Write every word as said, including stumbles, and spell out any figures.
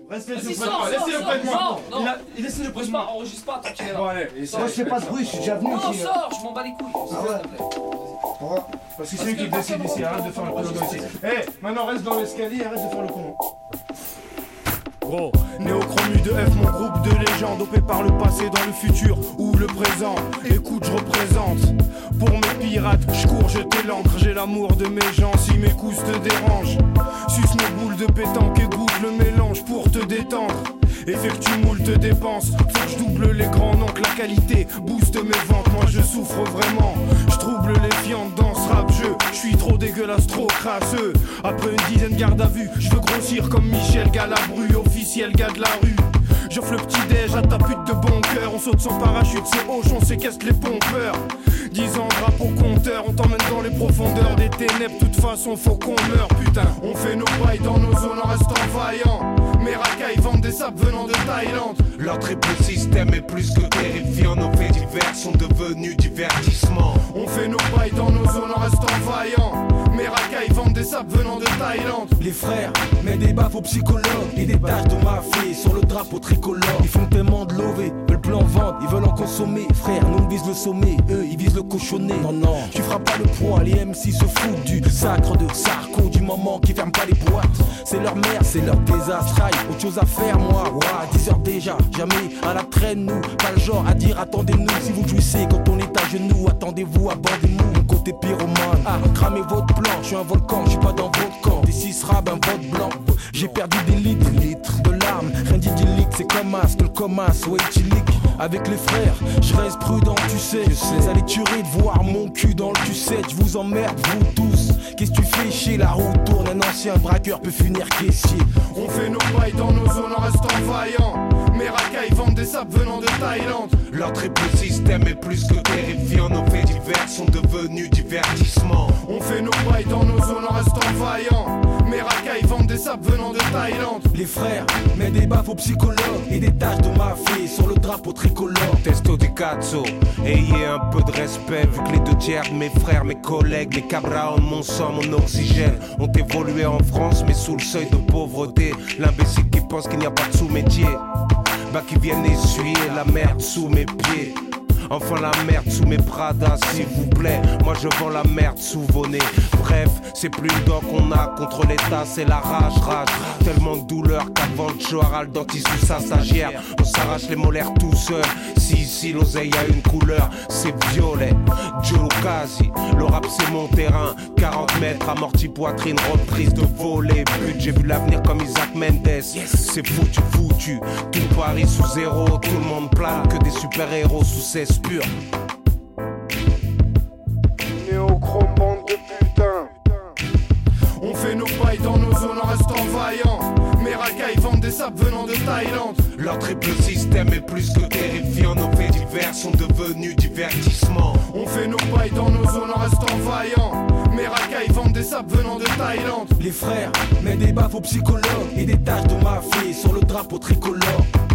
Restez Vas-y, près de sors, moi, sors, laissez-le près de sors, moi. sors, Il non. a, il laissez-le près de Enregistre moi. pas, enregistre pas tant qu'il est là. Bon allez, essaye. Moi je fais pas de bruit, je suis déjà venu Non, ici. sors, je m'en bats les couilles. Ah ouais. S'il te plaît. Pourquoi? Parce que c'est lui qui décide ici, arrête de faire le con ici. Eh, maintenant reste dans l'escalier, arrête de faire le con. Gros, néochromu de F, mon groupe de légendes, opé par le passé dans le futur ou le présent. Écoute, je représente. Pour mes pirates, je cours, je t'ai l'encre, j'ai l'amour de mes gens. Si mes coups te dérangent, suce mes boules de pétanque et goûte le mélange pour te détendre. Effectue moult dépenses, faut que je double les grands noms, que la qualité booste mes ventes. Moi je souffre vraiment, je trouble les fientes dans ce rap jeu. Je suis trop dégueulasse, trop crasseux. Après une dizaine garde à vue, je veux grossir comme Michel Galabru, officiel gars de la rue. J'offre le petit déj à ta pute de bon cœur. On saute sans parachute, c'est hoche, on séquestre les pompeurs. Dix ans drapeau compteur, on t'emmène dans les profondeurs des ténèbres. De toute façon faut qu'on meure, putain. On fait nos bails dans nos zones en restant vaillants. Mes racailles vendent des sables venant de Thaïlande. Leur triple système est plus que terrifiant. Nos faits divers sont devenus divertissement. On fait nos bails dans nos zones en restant vaillants. Mes racailles vendent des sables venant de Thaïlande. Les frères, mets des baffes aux psychologues et des taches de mafia sur le drapeau tricolore. Ils font tellement de lové, veulent plus en vendre, ils veulent en consommer. Frère, nous on vise le sommet, eux ils visent le cochonnet. Non, non, tu feras pas le poids, les M C se foutent du sacre de Sarko, du moment qui ferme pas les boîtes. C'est leur mère, c'est leur désastre, aïe, autre chose à faire moi. Ouah, dix heures déjà, jamais à la traîne nous. Pas le genre à dire attendez-nous, si vous jouissez quand on est à genoux, attendez-vous, abordez-nous. Mon côté pyromane, ah, cramez votre plan, je suis un volcan, je suis pas dans votre camp. Des six rab, un vote blanc, j'ai perdu des litres, litres de larmes, rien d'idyllique, c'est comme as, que le comas, ouais, chilique. Avec les frères, je reste prudent, tu sais, je sais. Ça les tuerait de voir mon cul dans le tu sais, je vous emmerde, vous tous. Qu'est-ce que tu fais chier, la roue tourne, un ancien braqueur peut finir caissier. On fait nos bails dans nos zones en restant vaillants. Mes racailles vendent des sables venant de Thaïlande. Leur triple système est plus que terrifiant. Nos faits divers sont devenus divertissement. On fait nos bails dans nos zones en restant vaillants. Mes racailles vendent des sables venant de Thaïlande. Les frères, mets des baffes aux psychologues et des taches de mafia sur le drapeau tricolore. Testo di cazzo, ayez un peu de respect. Vu que les deux tiers de mes frères, mes collègues, les cabras ont mon sang, mon oxygène, ont évolué en France mais sous le seuil de pauvreté. L'imbécile qui pense qu'il n'y a pas de sous-métier, bah qui viennent essuyer la merde sous mes pieds. Enfin la merde sous mes Prada s'il vous plaît. Moi je vends la merde sous vos nez. Bref, c'est plus une dent qu'on a contre l'état, c'est la rage, rage. Tellement de douleur qu'avant le Johara, le dentiste ou sa stagiaire, on s'arrache les molaires tout seul. Si ici l'oseille a une couleur, c'est violet. Joe Lucasi, le rap c'est mon terrain. quarante mètres, amorti poitrine, reprise de volet. But, j'ai vu l'avenir comme Isaac Mendes. Yes. C'est foutu, foutu. Tout Paris sous zéro, tout le monde plane. Que des super-héros sous cesse pure. Néochrome bande de putain. On fait nos bails dans nos zones en restant vaillants. Mes racailles vendent des sables venant de Thaïlande. Leur triple système est plus que terrifiant. Nos faits divers sont devenus divertissement. On fait nos bails dans nos zones en restant vaillants. Mes racailles vendent des sables venant de Thaïlande. Les frères, mets des baffes aux psychologues et des taches de mafia sur le drapeau tricolore.